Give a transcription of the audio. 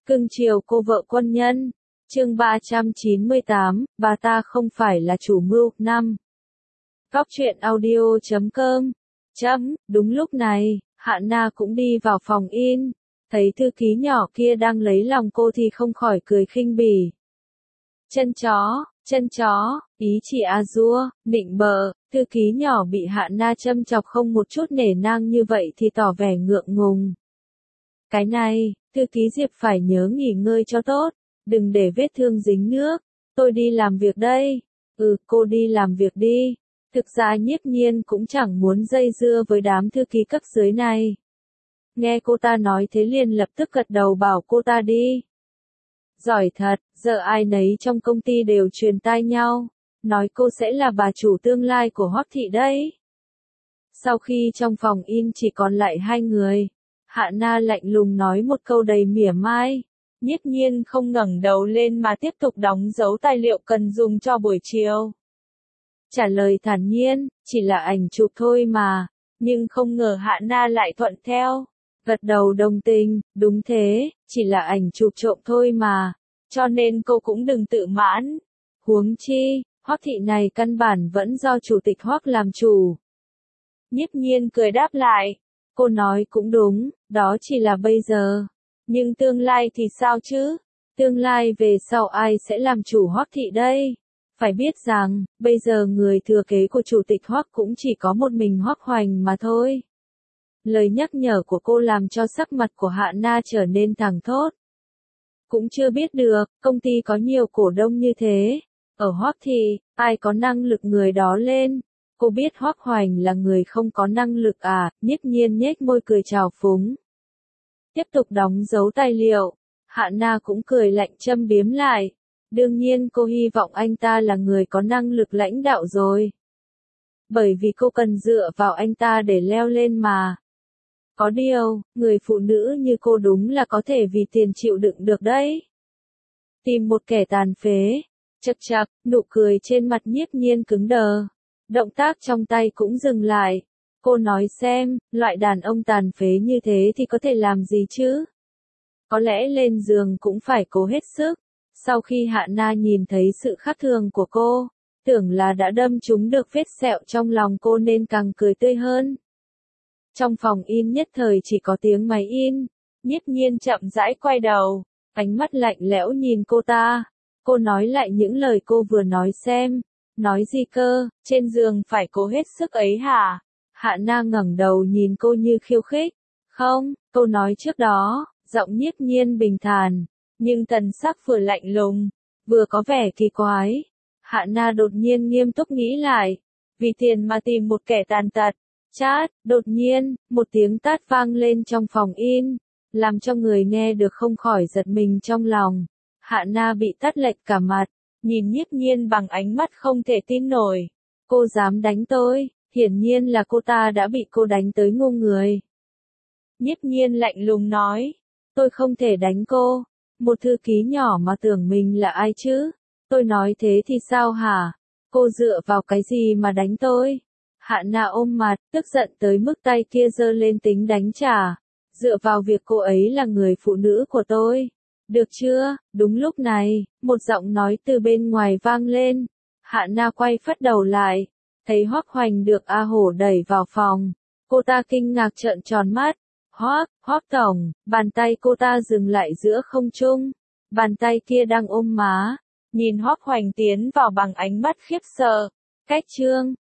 Cưng chiều cô vợ quân nhân. Chương 398, bà ta không phải là chủ mưu. 5. Góc truyện audio.com. Đúng lúc này, Hạ Na cũng đi vào phòng in. Thấy thư ký nhỏ kia đang lấy lòng cô thì không khỏi cười khinh bỉ. Chân chó, ý chị A-dua, nịnh bợ. Thư ký nhỏ bị Hạ Na châm chọc không một chút nể nang như vậy thì tỏ vẻ ngượng ngùng. Cái này, thư ký Diệp phải nhớ nghỉ ngơi cho tốt, đừng để vết thương dính nước. Tôi đi làm việc đây. Cô đi làm việc đi. Thực ra Nhiếp Nhiên cũng chẳng muốn dây dưa với đám thư ký cấp dưới này. Nghe cô ta nói thế liền lập tức gật đầu bảo cô ta đi. Giỏi thật, giờ ai nấy trong công ty đều truyền tai nhau, nói cô sẽ là bà chủ tương lai của Hoắc thị đấy. Sau khi trong phòng in chỉ còn lại hai người, Hạ Na lạnh lùng nói một câu đầy mỉa mai. Nhiếp Nhiên không ngẩng đầu lên mà tiếp tục đóng dấu tài liệu cần dùng cho buổi chiều. Trả lời thản nhiên, chỉ là ảnh chụp thôi mà, nhưng không ngờ Hạ Na lại thuận theo. Gật đầu đồng tình, đúng thế, chỉ là ảnh chụp trộm thôi mà, cho nên cô cũng đừng tự mãn. Huống chi, Hoắc thị này căn bản vẫn do chủ tịch Hoắc làm chủ. Nhiếp Nhiên cười đáp lại, cô nói cũng đúng, đó chỉ là bây giờ. Nhưng tương lai thì sao chứ? Tương lai về sau ai sẽ làm chủ Hoắc thị đây? Phải biết rằng, bây giờ người thừa kế của chủ tịch Hoắc cũng chỉ có một mình Hoắc Hoành mà thôi. Lời nhắc nhở của cô làm cho sắc mặt của Hạ Na trở nên thẳng thốt. Cũng chưa biết được, công ty có nhiều cổ đông như thế. Ở Hoắc thị, ai có năng lực người đó lên. Cô biết Hoắc Hoành là người không có năng lực à? Nhiếp Nhiên nhếch môi cười trào phúng. Tiếp tục đóng dấu tài liệu. Hạ Na cũng cười lạnh châm biếm lại. Đương nhiên cô hy vọng anh ta là người có năng lực lãnh đạo rồi. Bởi vì cô cần dựa vào anh ta để leo lên mà. Có điều, người phụ nữ như cô đúng là có thể vì tiền chịu đựng được đấy. Tìm một kẻ tàn phế. Chậc, nụ cười trên mặt Nhiếp Nhiên cứng đờ. Động tác trong tay cũng dừng lại. Cô nói xem, loại đàn ông tàn phế như thế thì có thể làm gì chứ? Có lẽ lên giường cũng phải cố hết sức. Sau khi Hạ Na nhìn thấy sự khác thường của cô, tưởng là đã đâm trúng được vết sẹo trong lòng cô nên càng cười tươi hơn. Trong phòng in nhất thời chỉ có tiếng máy in. Nhiếp Nhiên chậm rãi quay đầu, ánh mắt lạnh lẽo nhìn cô ta. Cô nói lại những lời cô vừa nói xem. Nói gì cơ, trên giường phải cố hết sức ấy hả? Hạ Na ngẩng đầu nhìn cô như khiêu khích. Không, câu nói trước đó, giọng Nhiếp Nhiên bình thản, nhưng thần sắc vừa lạnh lùng, vừa có vẻ kỳ quái. Hạ Na đột nhiên nghiêm túc nghĩ lại. Vì tiền mà tìm một kẻ tàn tật. Chát, đột nhiên, một tiếng tát vang lên trong phòng in, làm cho người nghe được không khỏi giật mình trong lòng. Hạ Na bị tát lệch cả mặt, nhìn Nhiếp Nhiên bằng ánh mắt không thể tin nổi. Cô dám đánh tôi, hiển nhiên là cô ta đã bị cô đánh tới ngu người. Nhiếp Nhiên lạnh lùng nói, tôi không thể đánh cô, một thư ký nhỏ mà tưởng mình là ai chứ? Tôi nói thế thì sao hả? Cô dựa vào cái gì mà đánh tôi? Hạ Na ôm mặt, tức giận tới mức tay kia giơ lên tính đánh trả. Dựa vào việc cô ấy là người phụ nữ của tôi. Được chưa? Đúng lúc này, một giọng nói từ bên ngoài vang lên. Hạ Na quay phắt đầu lại, thấy Hoắc Hoành được A Hổ đẩy vào phòng. Cô ta kinh ngạc trợn tròn mắt. Hoắc tổng, bàn tay cô ta dừng lại giữa không trung. Bàn tay kia đang ôm má. Nhìn Hoắc Hoành tiến vào bằng ánh mắt khiếp sợ. Cách chương